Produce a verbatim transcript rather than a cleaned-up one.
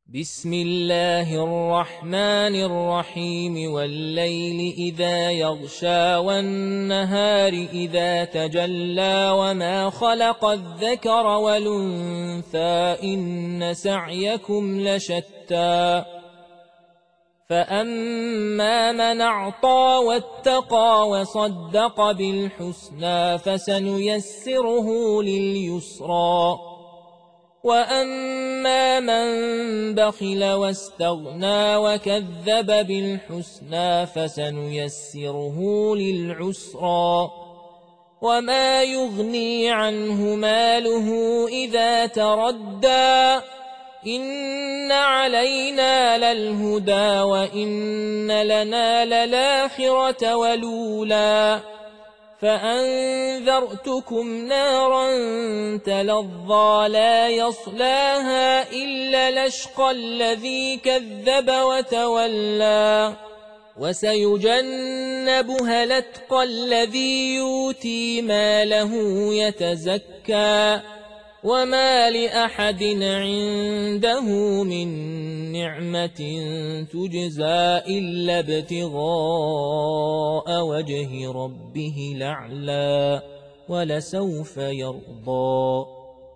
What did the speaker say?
بسم الله الرحمن الرحيم والليل إذا يغشى والنهار إذا تجلى وما خلق الذكر والأنثى إن سعيكم لشتى فأما من أعطى واتقى وصدق بالحسنى فسنيسره لليسرى وأما من بخل واستغنى وكذب بالحسنى فسنيسره للعسرى وما يغني عنه ماله إذا تردى إن علينا للهدى وإن لنا للآخرة والأولى فأنذرتكم نارا تلظى لا يصلاها إلا الأشقى الذي كذب وتولى وسيجنبها الأتقى الذي يؤتي ماله يتزكى وما لأحد عنده من نعمة تجزى إلا ابتغاء وجه ربه الأعلى ولسوف يرضى.